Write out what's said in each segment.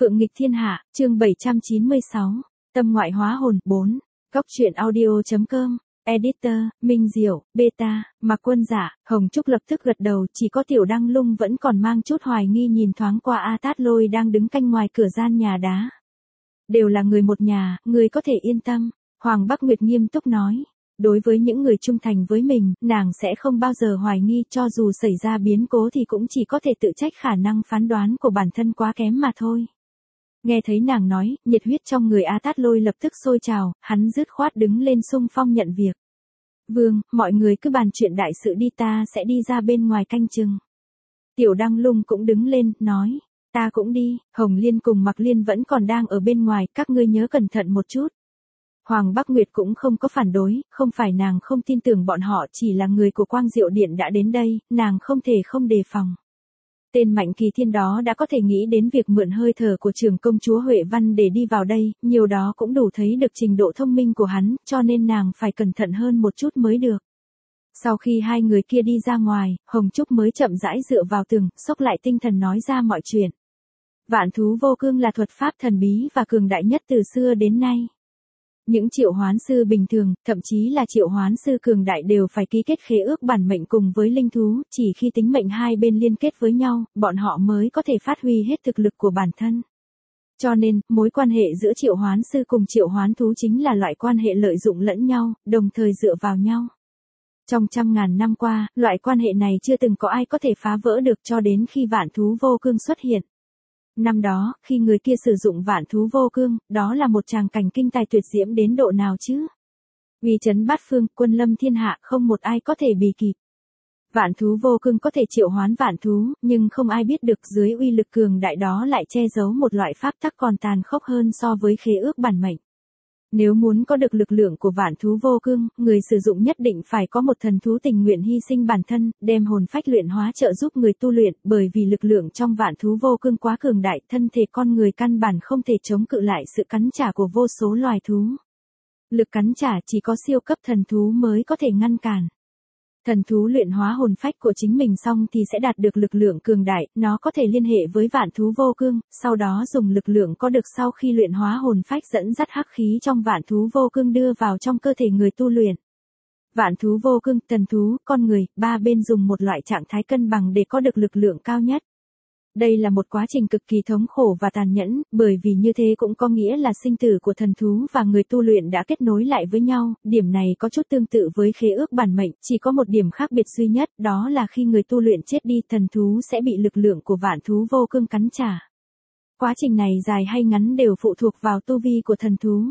Phượng nghịch thiên hạ, chương 796. Tâm ngoại hóa hồn 4. Góc truyện audio.com. Editor, Minh Diệu, Beta, Mạc Quân Dạ. Hồng Trúc lập tức gật đầu, chỉ có Tiểu Đăng Lung vẫn còn mang chút hoài nghi nhìn thoáng qua A Tát Lôi đang đứng canh ngoài cửa gian nhà đá. Đều là người một nhà, người có thể yên tâm. Hoàng Bắc Nguyệt nghiêm túc nói. Đối với những người trung thành với mình, nàng sẽ không bao giờ hoài nghi, cho dù xảy ra biến cố thì cũng chỉ có thể tự trách khả năng phán đoán của bản thân quá kém mà thôi. Nghe thấy nàng nói, nhiệt huyết trong người A Tát Lôi lập tức sôi trào, hắn dứt khoát đứng lên xung phong nhận việc. Vương, mọi người cứ bàn chuyện đại sự đi, ta sẽ đi ra bên ngoài canh chừng. Tiểu Đăng Lung cũng đứng lên, nói, ta cũng đi. Hồng Liên cùng Mạc Liên vẫn còn đang ở bên ngoài, các ngươi nhớ cẩn thận một chút. Hoàng Bắc Nguyệt cũng không có phản đối, không phải nàng không tin tưởng bọn họ, chỉ là người của Quang Diệu Điện đã đến đây, nàng không thể không đề phòng. Tên Mạnh Kỳ Thiên đó đã có thể nghĩ đến việc mượn hơi thở của trưởng công chúa Huệ Văn để đi vào đây, nhiều đó cũng đủ thấy được trình độ thông minh của hắn, cho nên nàng phải cẩn thận hơn một chút mới được. Sau khi hai người kia đi ra ngoài, Hồng Trúc mới chậm rãi dựa vào tường, xốc lại tinh thần nói ra mọi chuyện. Vạn thú vô cương là thuật pháp thần bí và cường đại nhất từ xưa đến nay. Những triệu hoán sư bình thường, thậm chí là triệu hoán sư cường đại đều phải ký kết khế ước bản mệnh cùng với linh thú, chỉ khi tính mệnh hai bên liên kết với nhau, bọn họ mới có thể phát huy hết thực lực của bản thân. Cho nên, mối quan hệ giữa triệu hoán sư cùng triệu hoán thú chính là loại quan hệ lợi dụng lẫn nhau, đồng thời dựa vào nhau. Trong trăm ngàn năm qua, loại quan hệ này chưa từng có ai có thể phá vỡ được cho đến khi vạn thú vô cương xuất hiện. Năm đó, khi người kia sử dụng vạn thú vô cương, đó là một tràng cảnh kinh tài tuyệt diễm đến độ nào chứ? Uy chấn bát phương, quân lâm thiên hạ, không một ai có thể bì kịp. Vạn thú vô cương có thể triệu hoán vạn thú, nhưng không ai biết được dưới uy lực cường đại đó lại che giấu một loại pháp tắc còn tàn khốc hơn so với khế ước bản mệnh. Nếu muốn có được lực lượng của vạn thú vô cương, người sử dụng nhất định phải có một thần thú tình nguyện hy sinh bản thân, đem hồn phách luyện hóa trợ giúp người tu luyện, bởi vì lực lượng trong vạn thú vô cương quá cường đại, thân thể con người căn bản không thể chống cự lại sự cắn trả của vô số loài thú. Lực cắn trả chỉ có siêu cấp thần thú mới có thể ngăn cản. Thần thú luyện hóa hồn phách của chính mình xong thì sẽ đạt được lực lượng cường đại, nó có thể liên hệ với vạn thú vô cương, sau đó dùng lực lượng có được sau khi luyện hóa hồn phách dẫn dắt hắc khí trong vạn thú vô cương đưa vào trong cơ thể người tu luyện. Vạn thú vô cương, thần thú, con người, ba bên dùng một loại trạng thái cân bằng để có được lực lượng cao nhất. Đây là một quá trình cực kỳ thống khổ và tàn nhẫn, bởi vì như thế cũng có nghĩa là sinh tử của thần thú và người tu luyện đã kết nối lại với nhau, điểm này có chút tương tự với khế ước bản mệnh, chỉ có một điểm khác biệt duy nhất, đó là khi người tu luyện chết đi, thần thú sẽ bị lực lượng của vạn thú vô cương cắn trả. Quá trình này dài hay ngắn đều phụ thuộc vào tu vi của thần thú.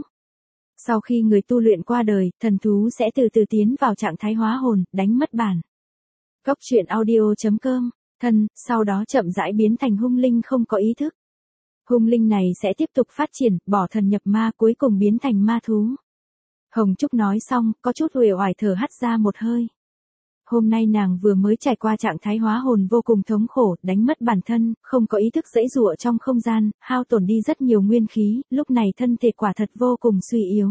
Sau khi người tu luyện qua đời, thần thú sẽ từ từ tiến vào trạng thái hóa hồn, đánh mất bản. Góc truyện audio.com. Thân, sau đó chậm rãi biến thành hung linh không có ý thức. Hung linh này sẽ tiếp tục phát triển, bỏ thần nhập ma, cuối cùng biến thành ma thú. Hồng Trúc nói xong, có chút uể oải thở hắt ra một hơi. Hôm nay nàng vừa mới trải qua trạng thái hóa hồn vô cùng thống khổ, đánh mất bản thân, không có ý thức giãy giụa trong không gian, hao tổn đi rất nhiều nguyên khí, lúc này thân thể quả thật vô cùng suy yếu.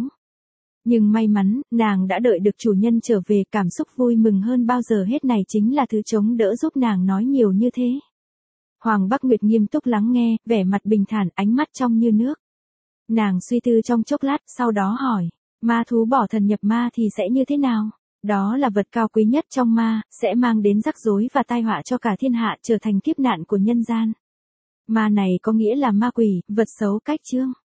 Nhưng may mắn, nàng đã đợi được chủ nhân trở về, cảm xúc vui mừng hơn bao giờ hết này chính là thứ chống đỡ giúp nàng nói nhiều như thế. Hoàng Bắc Nguyệt nghiêm túc lắng nghe, vẻ mặt bình thản, ánh mắt trong như nước. Nàng suy tư trong chốc lát, sau đó hỏi, ma thú bỏ thần nhập ma thì sẽ như thế nào? Đó là vật cao quý nhất trong ma, sẽ mang đến rắc rối và tai họa cho cả thiên hạ, trở thành kiếp nạn của nhân gian. Ma này có nghĩa là ma quỷ, vật xấu cách chương.